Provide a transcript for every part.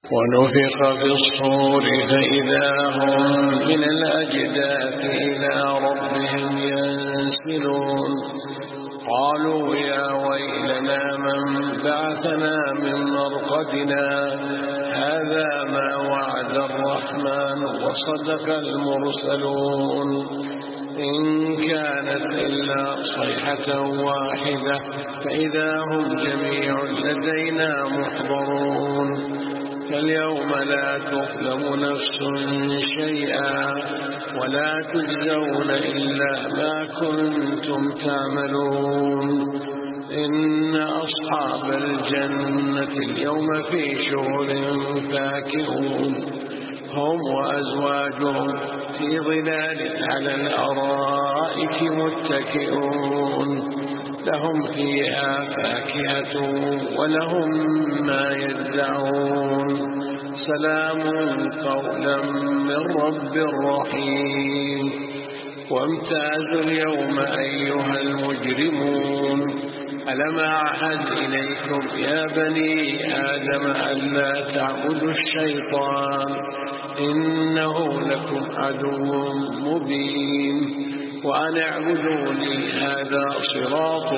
ونفخ في الصور فإذا هم من الأجداث إلى ربهم ينسلون قالوا يا ويلنا من بعثنا من مرقدنا هذا ما وعد الرحمن وصدق المرسلون إن كانت إلا صيحة واحدة فإذا هم جميع لدينا محضرون فاليوم لا تظلم نفس شيئا ولا تجزون إلا ما كنتم تعملون إن أصحاب الجنة اليوم في شغل فاكهون هم وأزواجهم في ظلال على الأرائك متكئون لهم فيها فاكهة ولهم ما يدعون سلام قولا من رب رحيم وامتازوا اليوم أيها المجرمون ألم أعهد إليكم يا بني آدم ألا تعبدوا الشيطان إنه لكم عدو مبين وأن اعبدوني هذا صراط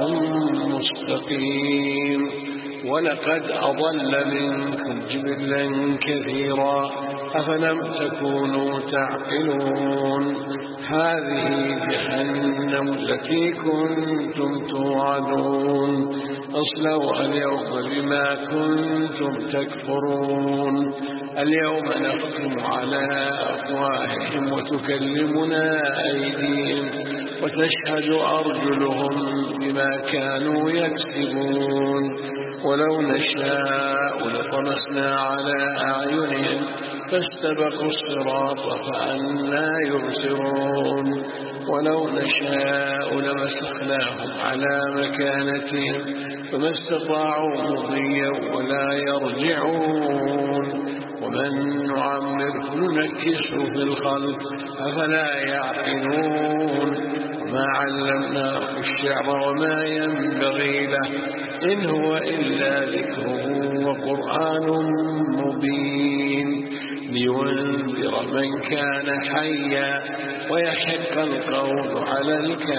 مستقيم ولقد أضل منكم جبلا كثيرا أفلم تكونوا تعقلون هذه جهنم التي كنتم توعدون اصلوها اليوم بما كنتم تكفرون اليوم نختم على أفواههم وتكلمنا أيديهم وتشهد أرجلهم بما كانوا يكسبون ولو نشاء لطمسنا على أعينهم فاستبقوا الصراط فأنى يبصرون ولو نشاء لمسخناهم على مكانتهم فما استطاعوا مضيا ولا يرجعون ومن نعمره ننكسه في الخلق أفلا يعقلون ما علمناه الشعر وما ينبغي له إن هو إلا ذكره وقرآن مبين لينذر من كان حيا ويحق القول على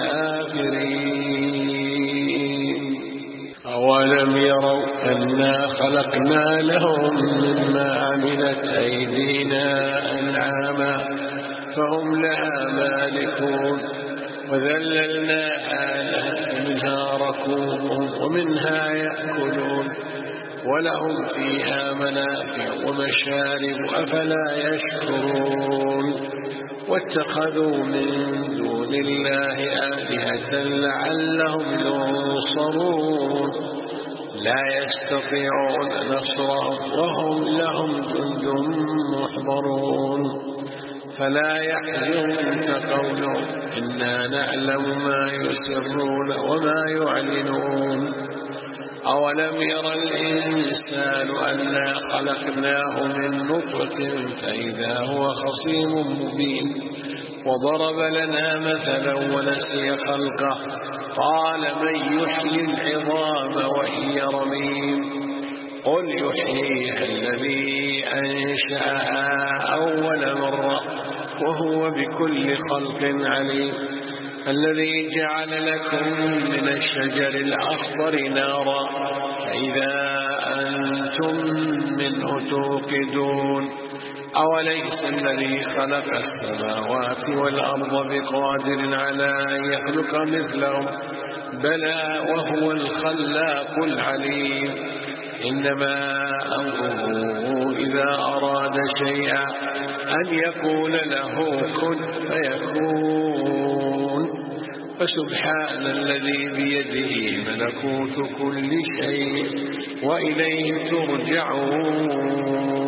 الكافرين أولم يروا أنا خلقنا لهم مما عملت أيدينا أنعاما فهم لها مالكون وذللناها منها ركوبهم ومنها يأكلون ولهم فيها منافع ومشارب أفلا يشكرون واتخذوا من دون الله آلهة لعلهم ينصرون لا يستطيعون نصرهم وهم لهم جند محضرون فلا يحزنك قولهم إنا نعلم ما يسرون وما يعلنون أولم ير الإنسان أنا خلقناه من نطفة فإذا هو خصيم مبين وضرب لنا مثلا ونسي خلقه قال من يحيي العظام وهي رميم قل يحييها الذي أنشأها أول مرة وهو بكل خلق عليم الذي جعل لكم من الشجر الأخضر نارا فإذا أنتم منه توقدون أوليس الذي خلق السماوات والأرض بقادر على أن يخلق مثلهم بلى وهو الخلاق العليم إنما أمره إذا أراد شيئا أن يقول له كن فيكون فسبحان الذي بيده ملكوت كل شيء وإليه ترجعون